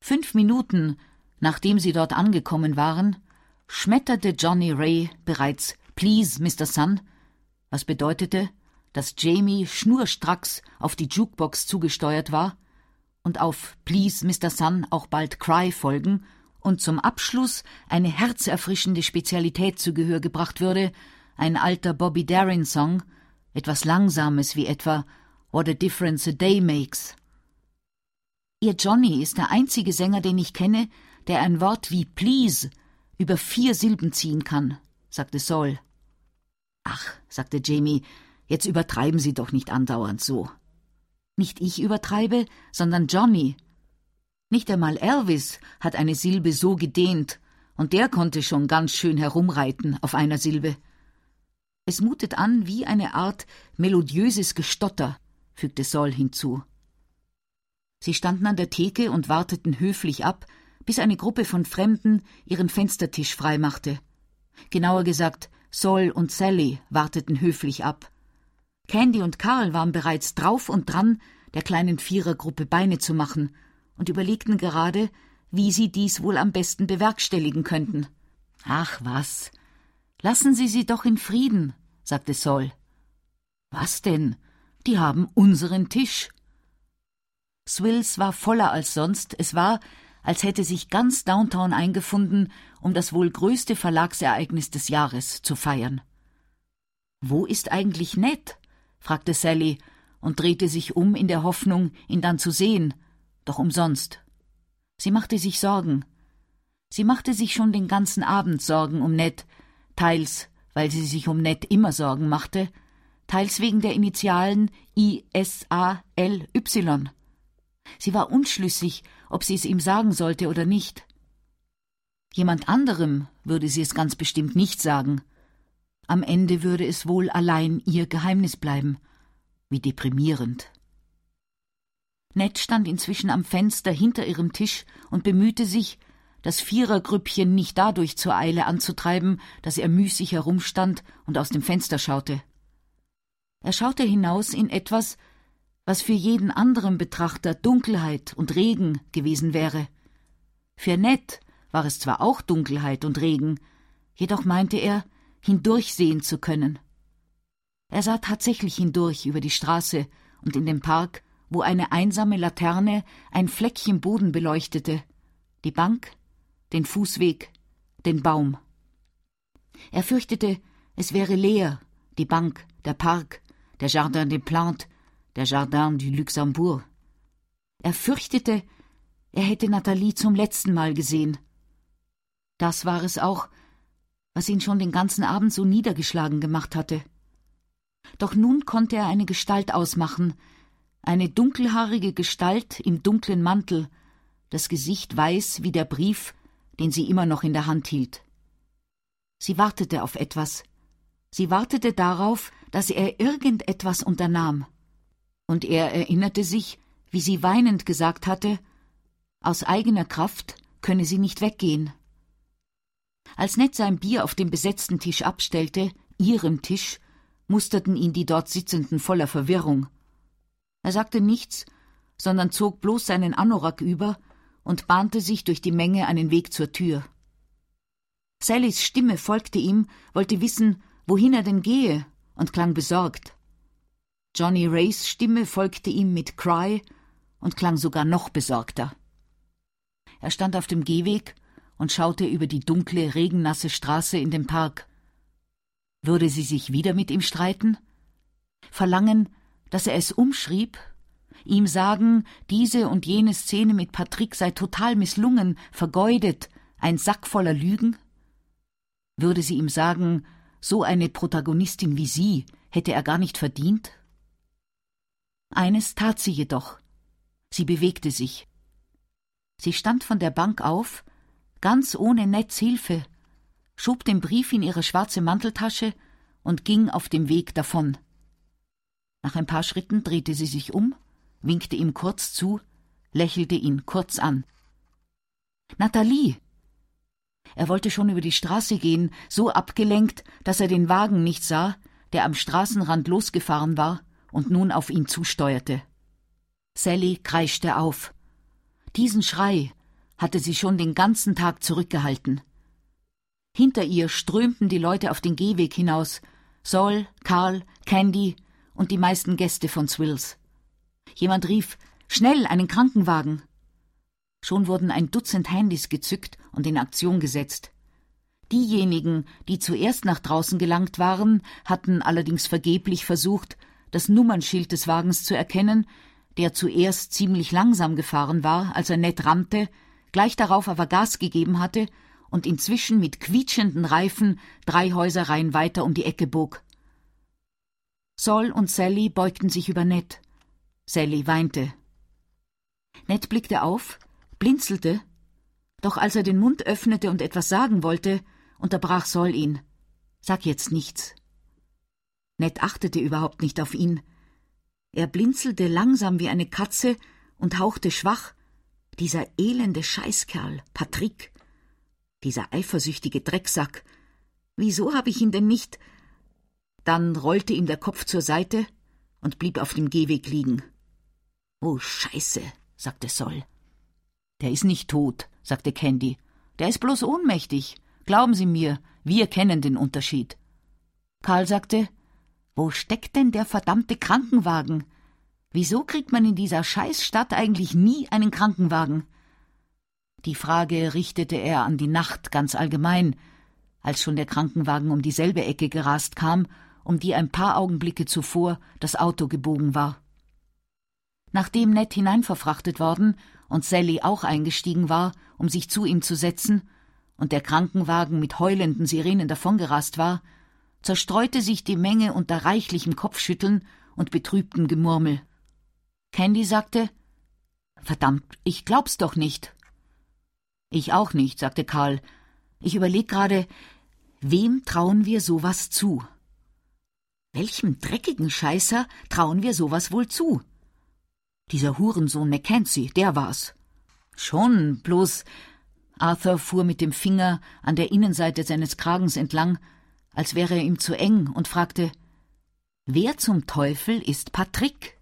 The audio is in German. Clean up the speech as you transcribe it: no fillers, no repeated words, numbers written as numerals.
5 Minuten, nachdem sie dort angekommen waren, schmetterte Johnny Ray bereits »Please, Mr. Sun«, was bedeutete, dass Jamie schnurstracks auf die Jukebox zugesteuert war und auf »Please, Mr. Sun« auch bald »Cry« folgen und zum Abschluss eine herzerfrischende Spezialität zu Gehör gebracht würde, ein alter Bobby Darin-Song, etwas Langsames wie etwa »What a Difference a Day Makes«. Ihr Johnny ist der einzige Sänger, den ich kenne, der ein Wort wie »please« über 4 Silben ziehen kann«, sagte Sol. »Ach«, sagte Jamie, »jetzt übertreiben Sie doch nicht andauernd so.« »Nicht ich übertreibe, sondern Johnny. Nicht einmal Elvis hat eine Silbe so gedehnt, und der konnte schon ganz schön herumreiten auf einer Silbe. Es mutet an wie eine Art melodiöses Gestotter«, fügte Sol hinzu. Sie standen an der Theke und warteten höflich ab, bis eine Gruppe von Fremden ihren Fenstertisch freimachte. Genauer gesagt, Sol und Sally warteten höflich ab. Candy und Carl waren bereits drauf und dran, der kleinen Vierergruppe Beine zu machen und überlegten gerade, wie sie dies wohl am besten bewerkstelligen könnten. »Ach was, lassen Sie sie doch in Frieden«, sagte Sol. »Was denn? Die haben unseren Tisch.« Swills war voller als sonst. Es war, als hätte sich ganz Downtown eingefunden, um das wohl größte Verlagsereignis des Jahres zu feiern. »Wo ist eigentlich Ned?« fragte Sally und drehte sich um in der Hoffnung, ihn dann zu sehen, doch umsonst. Sie machte sich Sorgen. Sie machte sich schon den ganzen Abend Sorgen um Ned, teils, weil sie sich um Ned immer Sorgen machte, teils wegen der Initialen ISALY. Sie war unschlüssig, ob sie es ihm sagen sollte oder nicht. Jemand anderem würde sie es ganz bestimmt nicht sagen. Am Ende würde es wohl allein ihr Geheimnis bleiben. Wie deprimierend. Ned stand inzwischen am Fenster hinter ihrem Tisch und bemühte sich, das Vierergrüppchen nicht dadurch zur Eile anzutreiben, dass er müßig herumstand und aus dem Fenster schaute. Er schaute hinaus in etwas, was für jeden anderen Betrachter Dunkelheit und Regen gewesen wäre. Für Ned war es zwar auch Dunkelheit und Regen, jedoch meinte er, hindurchsehen zu können. Er sah tatsächlich hindurch über die Straße und in den Park, wo eine einsame Laterne ein Fleckchen Boden beleuchtete, die Bank, den Fußweg, den Baum. Er fürchtete, es wäre leer, die Bank, der Park, der Jardin des Plantes, der Jardin du Luxembourg. Er fürchtete, er hätte Nathalie zum letzten Mal gesehen. Das war es auch, was ihn schon den ganzen Abend so niedergeschlagen gemacht hatte. Doch nun konnte er eine Gestalt ausmachen, eine dunkelhaarige Gestalt im dunklen Mantel, das Gesicht weiß wie der Brief, den sie immer noch in der Hand hielt. Sie wartete auf etwas. Sie wartete darauf, dass er irgendetwas unternahm. Und er erinnerte sich, wie sie weinend gesagt hatte, aus eigener Kraft könne sie nicht weggehen. Als Ned sein Bier auf dem besetzten Tisch abstellte, ihrem Tisch, musterten ihn die dort Sitzenden voller Verwirrung. Er sagte nichts, sondern zog bloß seinen Anorak über und bahnte sich durch die Menge einen Weg zur Tür. Sallys Stimme folgte ihm, wollte wissen, wohin er denn gehe, und klang besorgt. Johnny Rays Stimme folgte ihm mit Cry und klang sogar noch besorgter. Er stand auf dem Gehweg und schaute über die dunkle, regennasse Straße in den Park. Würde sie sich wieder mit ihm streiten? Verlangen, dass er es umschrieb? Ihm sagen, diese und jene Szene mit Patrick sei total misslungen, vergeudet, ein Sack voller Lügen? Würde sie ihm sagen, so eine Protagonistin wie sie hätte er gar nicht verdient? Eines tat sie jedoch. Sie bewegte sich. Sie stand von der Bank auf, ganz ohne Neds Hilfe, schob den Brief in ihre schwarze Manteltasche und ging auf dem Weg davon. Nach ein paar Schritten drehte sie sich um, winkte ihm kurz zu, lächelte ihn kurz an. »Nathalie!« Er wollte schon über die Straße gehen, so abgelenkt, dass er den Wagen nicht sah, der am Straßenrand losgefahren war und nun auf ihn zusteuerte. Sally kreischte auf. Diesen Schrei, hatte sie schon den ganzen Tag zurückgehalten. Hinter ihr strömten die Leute auf den Gehweg hinaus, Sol, Karl, Candy und die meisten Gäste von Swills. Jemand rief: »Schnell, einen Krankenwagen!« Schon wurden ein Dutzend Handys gezückt und in Aktion gesetzt. Diejenigen, die zuerst nach draußen gelangt waren, hatten allerdings vergeblich versucht, das Nummernschild des Wagens zu erkennen, der zuerst ziemlich langsam gefahren war, als er Ned rammte, gleich darauf aber Gas gegeben hatte und inzwischen mit quietschenden Reifen 3 Häuserreihen weiter um die Ecke bog. Sol und Sally beugten sich über Ned. Sally weinte. Ned blickte auf, blinzelte, doch als er den Mund öffnete und etwas sagen wollte, unterbrach Sol ihn. »Sag jetzt nichts.« Ned achtete überhaupt nicht auf ihn. Er blinzelte langsam wie eine Katze und hauchte schwach: »Dieser elende Scheißkerl, Patrick. Dieser eifersüchtige Drecksack. Wieso habe ich ihn denn nicht?« Dann rollte ihm der Kopf zur Seite und blieb auf dem Gehweg liegen. »Oh, Scheiße«, sagte Sol. »Der ist nicht tot«, sagte Candy. »Der ist bloß ohnmächtig. Glauben Sie mir, wir kennen den Unterschied.« Karl sagte: »Wo steckt denn der verdammte Krankenwagen? Wieso kriegt man in dieser Scheißstadt eigentlich nie einen Krankenwagen?« Die Frage richtete er an die Nacht ganz allgemein, als schon der Krankenwagen um dieselbe Ecke gerast kam, um die ein paar Augenblicke zuvor das Auto gebogen war. Nachdem Ned hineinverfrachtet worden und Sally auch eingestiegen war, um sich zu ihm zu setzen, und der Krankenwagen mit heulenden Sirenen davongerast war, zerstreute sich die Menge unter reichlichem Kopfschütteln und betrübtem Gemurmel. Candy sagte: »Verdammt, ich glaub's doch nicht.« »Ich auch nicht«, sagte Karl. »Ich überleg gerade, wem trauen wir sowas zu? Welchem dreckigen Scheißer trauen wir sowas wohl zu? Dieser Hurensohn Mackenzie, der war's.« »Schon, bloß...« Arthur fuhr mit dem Finger an der Innenseite seines Kragens entlang, als wäre er ihm zu eng, und fragte: »Wer zum Teufel ist Patrick?«